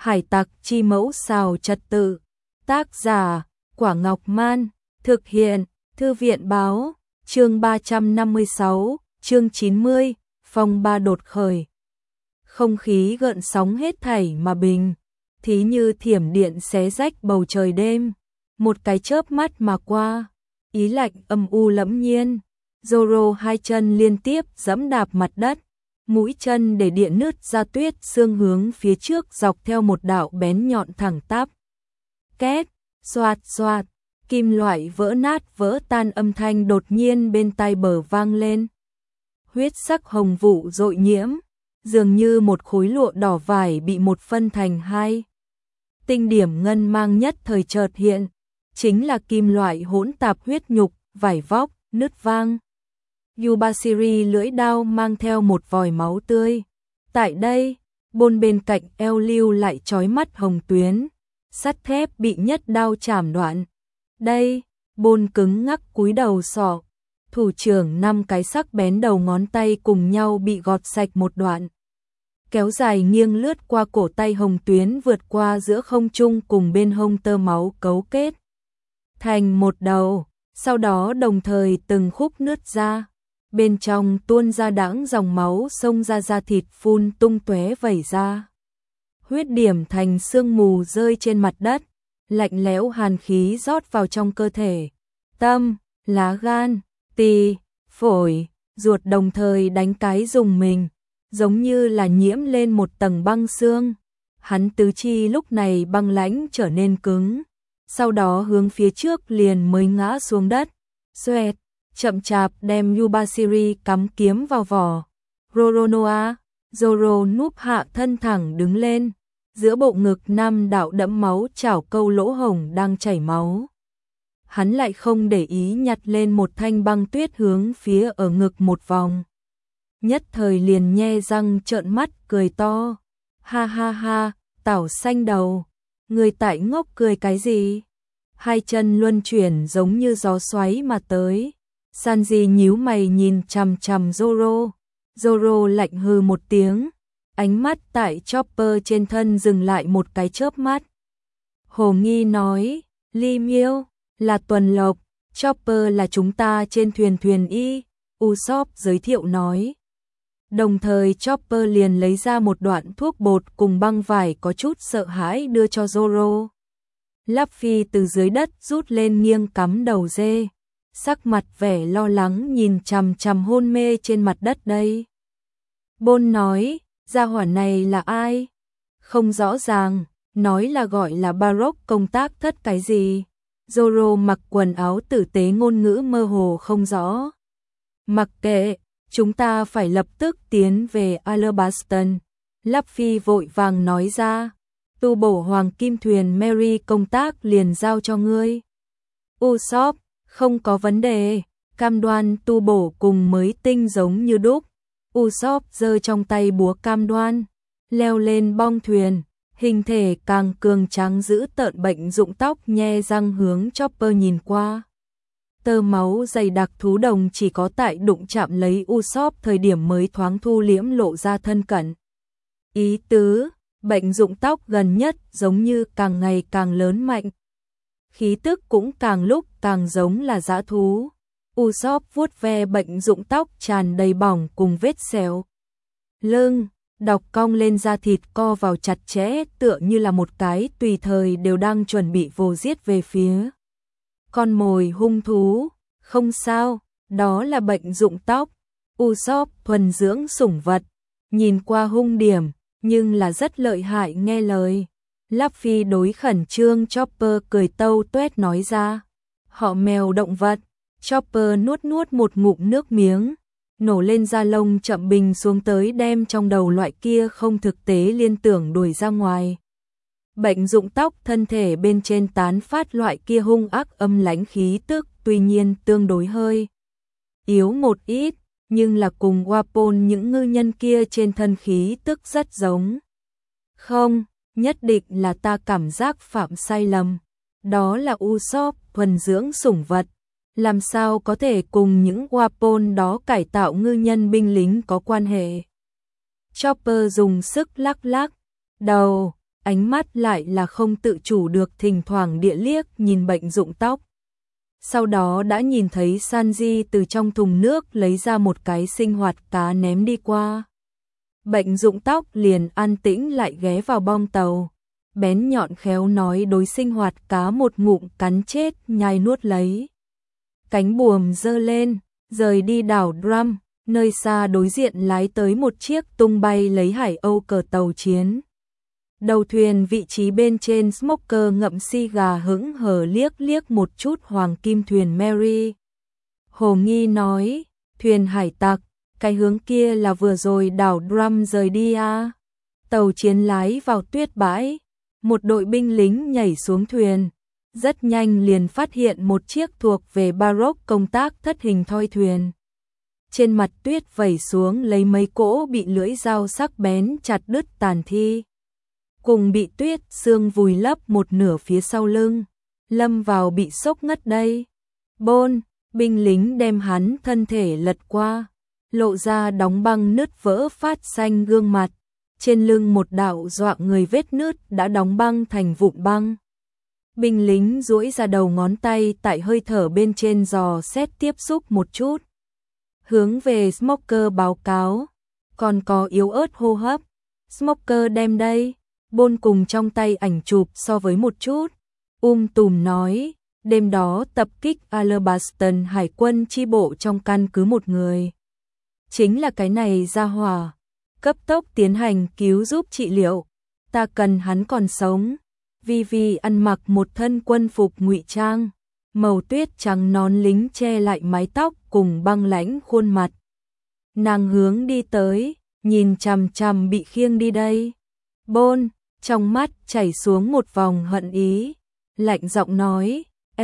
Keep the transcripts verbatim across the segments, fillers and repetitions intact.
Hải tặc chi mẫu xào trật tự. Tác giả, Quả Ngọc Man. Thực hiện, Thư viện báo. Chương ba trăm năm mươi sáu, chương chín mươi, phong ba đột khởi. Không khí gợn sóng hết thảy mà bình, thí như thiểm điện xé rách bầu trời đêm. Một cái chớp mắt mà qua, ý lạnh âm u lẫm nhiên. Zoro hai chân liên tiếp giẫm đạp mặt đất, mũi chân để điện nứt ra tuyết xương hướng phía trước dọc theo một đạo bén nhọn thẳng tắp. Két, xoạt xoạt, kim loại vỡ nát vỡ tan âm thanh đột nhiên bên tai bờ vang lên. Huyết sắc hồng vụ dội nhiễm, dường như một khối lụa đỏ vải bị một phân thành hai. Tinh điểm ngân mang nhất thời chợt hiện, chính là kim loại hỗn tạp huyết nhục, vải vóc, nứt vang. Yubashiri lưỡi đao mang theo một vòi máu tươi. Tại đây, bôn bên cạnh eo lưu lại chói mắt hồng tuyến, sắt thép bị nhất đao chảm đoạn. Đây, bôn cứng ngắc cúi đầu sọ, thủ trưởng năm cái sắc bén đầu ngón tay cùng nhau bị gọt sạch một đoạn. Kéo dài nghiêng lướt qua cổ tay hồng tuyến vượt qua giữa không trung cùng bên hông tơ máu cấu kết thành một đầu, sau đó đồng thời từng khúc nứt ra. Bên trong tuôn ra đãng dòng máu xông ra da thịt phun tung tóe vẩy ra. Huyết điểm thành sương mù rơi trên mặt đất, lạnh lẽo hàn khí rót vào trong cơ thể. Tâm, lá gan, tỳ, phổi, ruột đồng thời đánh cái rùng mình, giống như là nhiễm lên một tầng băng xương. Hắn tứ chi lúc này băng lãnh trở nên cứng, sau đó hướng phía trước liền mới ngã xuống đất. Xoẹt, chậm chạp đem Yubashiri cắm kiếm vào vỏ. Roronoa, Zoro núp hạ thân thẳng đứng lên, giữa bộ ngực năm đạo đẫm máu chảo câu lỗ hổng đang chảy máu. Hắn lại không để ý nhặt lên một thanh băng tuyết hướng phía ở ngực một vòng. Nhất thời liền nhe răng trợn mắt cười to. Ha ha ha, tảo xanh đầu, người tại ngốc cười cái gì? Hai chân luân chuyển giống như gió xoáy mà tới. Sanji nhíu mày nhìn chằm chằm Zoro. Zoro lạnh hừ một tiếng, ánh mắt tại Chopper trên thân dừng lại một cái chớp mắt. Hồ nghi nói, Lee Miêu là tuần lộc, Chopper là chúng ta trên thuyền thuyền y, Usopp giới thiệu nói. Đồng thời Chopper liền lấy ra một đoạn thuốc bột cùng băng vải có chút sợ hãi đưa cho Zoro. Luffy từ dưới đất rút lên nghiêng cắm đầu dê, sắc mặt vẻ lo lắng nhìn chằm chằm hôn mê trên mặt đất đây. Bôn nói, gia hỏa này là ai? Không rõ ràng, nói là gọi là Baroque công tác thất cái gì. Zoro mặc quần áo tử tế ngôn ngữ mơ hồ không rõ. Mặc kệ, chúng ta phải lập tức tiến về Alabaston. Luffy vội vàng nói ra, tu bổ hoàng kim thuyền Mary công tác liền giao cho ngươi. Usopp, không có vấn đề, cam đoan tu bổ cùng mới tinh giống như đúc. Usopp giơ trong tay búa cam đoan, leo lên bong thuyền, hình thể càng cường tráng giữ tợn bệnh rụng tóc nhe răng hướng Chopper nhìn qua. Tơ máu dày đặc thú đồng chỉ có tại đụng chạm lấy Usopp thời điểm mới thoáng thu liễm lộ ra thân cận. Ý tứ, bệnh rụng tóc gần nhất giống như càng ngày càng lớn mạnh. Khí tức cũng càng lúc càng giống là dã thú. Usopp vuốt ve bệnh rụng tóc tràn đầy bỏng cùng vết sẹo. Lưng, đọc cong lên da thịt co vào chặt chẽ tựa như là một cái tùy thời đều đang chuẩn bị vồ giết về phía con mồi hung thú. Không sao, đó là bệnh rụng tóc. Usopp thuần dưỡng sủng vật, nhìn qua hung điểm, nhưng là rất lợi hại nghe lời. Luffy đối khẩn trương Chopper cười tâu tuét nói ra. Họ mèo động vật. Chopper nuốt nuốt một ngụm nước miếng, nổ lên da lông chậm bình xuống tới đem trong đầu loại kia không thực tế liên tưởng đuổi ra ngoài. Bệnh rụng tóc thân thể bên trên tán phát loại kia hung ác âm lãnh khí tức, tuy nhiên tương đối hơi yếu một ít, nhưng là cùng Wapol những ngư nhân kia trên thân khí tức rất giống. Không, nhất định là ta cảm giác phạm sai lầm. Đó là Usopp thuần dưỡng sủng vật, làm sao có thể cùng những Wapol đó cải tạo ngư nhân binh lính có quan hệ. Chopper dùng sức lắc lắc đầu, ánh mắt lại là không tự chủ được thỉnh thoảng địa liếc nhìn bệnh rụng tóc. Sau đó đã nhìn thấy Sanji từ trong thùng nước lấy ra một cái sinh hoạt cá ném đi qua. Bệnh rụng tóc liền an tĩnh lại ghé vào bong tàu. Bén nhọn khéo nói đối sinh hoạt cá một ngụm cắn chết nhai nuốt lấy. Cánh buồm giơ lên, rời đi đảo Drum, nơi xa đối diện lái tới một chiếc tung bay lấy Hải Âu cờ tàu chiến. Đầu thuyền vị trí bên trên Smoker ngậm xì gà hững hờ liếc liếc một chút hoàng kim thuyền Mary. Hồ nghi nói, thuyền hải tặc, cái hướng kia là vừa rồi đảo Drum rời đi à. Tàu chiến lái vào tuyết bãi, một đội binh lính nhảy xuống thuyền. Rất nhanh liền phát hiện một chiếc thuộc về Baroque công tác thất hình thoi thuyền. Trên mặt tuyết vẩy xuống lấy mấy cỗ bị lưỡi dao sắc bén chặt đứt tàn thi. Cùng bị tuyết sương vùi lấp một nửa phía sau lưng, lâm vào bị sốc ngất đây. Bôn, binh lính đem hắn thân thể lật qua, lộ ra đóng băng nứt vỡ phát xanh gương mặt, trên lưng một đạo doạng người vết nứt đã đóng băng thành vụn băng. Binh lính duỗi ra đầu ngón tay tại hơi thở bên trên dò xét tiếp xúc một chút. Hướng về Smoker báo cáo, còn có yếu ớt hô hấp. Smoker đem đây. Bôn cùng trong tay ảnh chụp so với một chút. Um tùm nói, đêm đó tập kích Alabaston hải quân chi bộ trong căn cứ một người. Chính là cái này ra hỏa. Cấp tốc tiến hành cứu giúp trị liệu. Ta cần hắn còn sống. Vivi ăn mặc một thân quân phục ngụy trang. Màu tuyết trắng nón lính che lại mái tóc cùng băng lãnh khuôn mặt. Nàng hướng đi tới, nhìn chằm chằm bị khiêng đi đây. Bôn, trong mắt chảy xuống một vòng hận ý, lạnh giọng nói,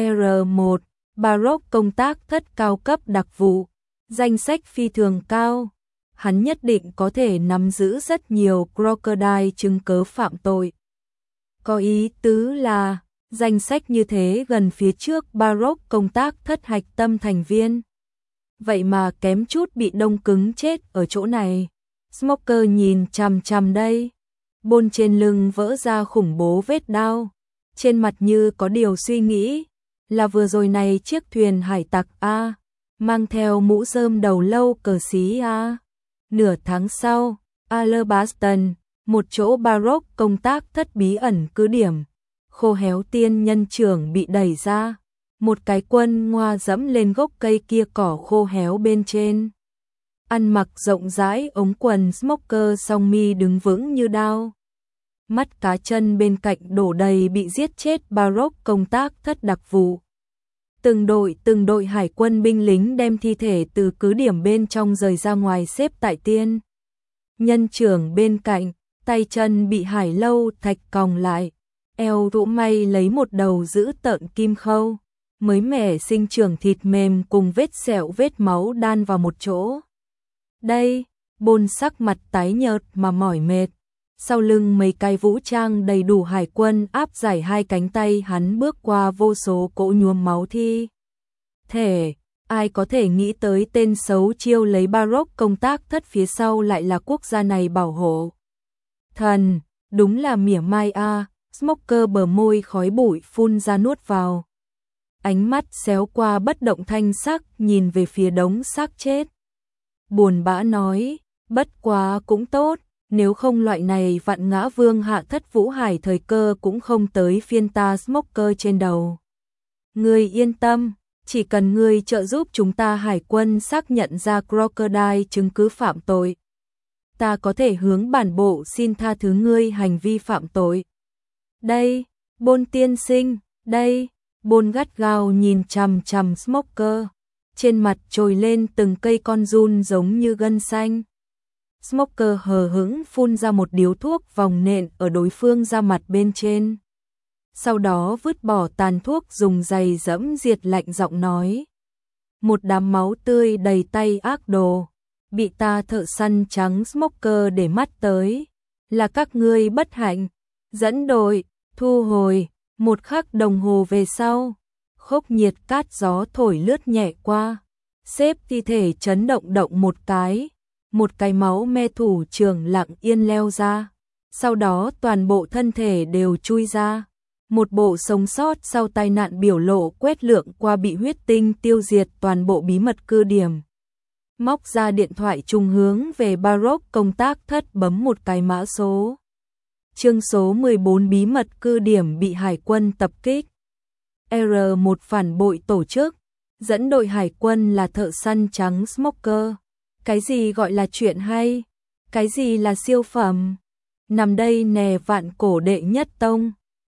R một, Baroque công tác thất cao cấp đặc vụ, danh sách phi thường cao, hắn nhất định có thể nắm giữ rất nhiều crocodile chứng cớ phạm tội. Có ý tứ là, danh sách như thế gần phía trước Baroque công tác thất hạch tâm thành viên. Vậy mà kém chút bị đông cứng chết ở chỗ này. Smoker nhìn chằm chằm đây. Bôn trên lưng vỡ ra khủng bố vết đao, trên mặt như có điều suy nghĩ, là vừa rồi này chiếc thuyền hải tặc A, mang theo mũ rơm đầu lâu cờ xí A. Nửa tháng sau, Alabaston, một chỗ Baroque công tác thất bí ẩn cứ điểm, khô héo tiên nhân trưởng bị đẩy ra, một cái quân ngoa dẫm lên gốc cây kia cỏ khô héo bên trên. Ăn mặc rộng rãi ống quần Smoker song mi đứng vững như đao. Mắt cá chân bên cạnh đổ đầy bị giết chết Baroque công tác thất đặc vụ. Từng đội từng đội hải quân binh lính đem thi thể từ cứ điểm bên trong rời ra ngoài xếp tại tiên. Nhân trưởng bên cạnh, tay chân bị hải lâu thạch còng lại. Eo rũ may lấy một đầu giữ tợn kim khâu. Mới mẻ sinh trưởng thịt mềm cùng vết sẹo vết máu đan vào một chỗ. Đây, Bôn sắc mặt tái nhợt mà mỏi mệt. Sau lưng mấy cái vũ trang đầy đủ hải quân áp giải hai cánh tay hắn bước qua vô số cỗ nhuốm máu thi. Thể, ai có thể nghĩ tới tên xấu chiêu lấy Baroque công tác thất phía sau lại là quốc gia này bảo hộ. Thần, đúng là mỉa mai a. Smoker bờ môi khói bụi phun ra nuốt vào. Ánh mắt xéo qua bất động thanh sắc nhìn về phía đống xác chết. Buồn bã nói, bất quá cũng tốt, nếu không loại này vạn ngã vương hạ thất vũ hải thời cơ cũng không tới phiên ta Smoker trên đầu. Ngươi yên tâm, chỉ cần ngươi trợ giúp chúng ta hải quân xác nhận ra crocodile chứng cứ phạm tội. Ta có thể hướng bản bộ xin tha thứ ngươi hành vi phạm tội. Đây, Bôn tiên sinh, đây, Bôn gắt gao nhìn chằm chằm Smoker. Trên mặt trồi lên từng cây con giun giống như gân xanh. Smoker hờ hững phun ra một điếu thuốc vòng nện ở đối phương da mặt bên trên. Sau đó vứt bỏ tàn thuốc dùng giày dẫm diệt lạnh giọng nói. Một đám máu tươi đầy tay ác đồ. Bị ta thợ săn trắng Smoker để mắt tới. Là các ngươi bất hạnh. Dẫn đội, thu hồi, một khắc đồng hồ về sau. Khốc nhiệt cát gió thổi lướt nhẹ qua. Xếp thi thể chấn động động một cái. Một cái máu me thủ trưởng lặng yên leo ra. sau đó toàn bộ thân thể đều chui ra. Một bộ sống sót sau tai nạn biểu lộ quét lượng qua bị huyết tinh tiêu diệt toàn bộ bí mật cứ điểm. Móc ra điện thoại trùng hướng về Baroque công tác thất bấm một cái mã số. Chương số mười bốn bí mật cứ điểm bị hải quân tập kích. R một phản bội tổ chức, dẫn đội hải quân là thợ săn trắng Smoker. Cái gì gọi là chuyện hay? Cái gì là siêu phẩm? Nằm đây nè vạn cổ đệ nhất tông.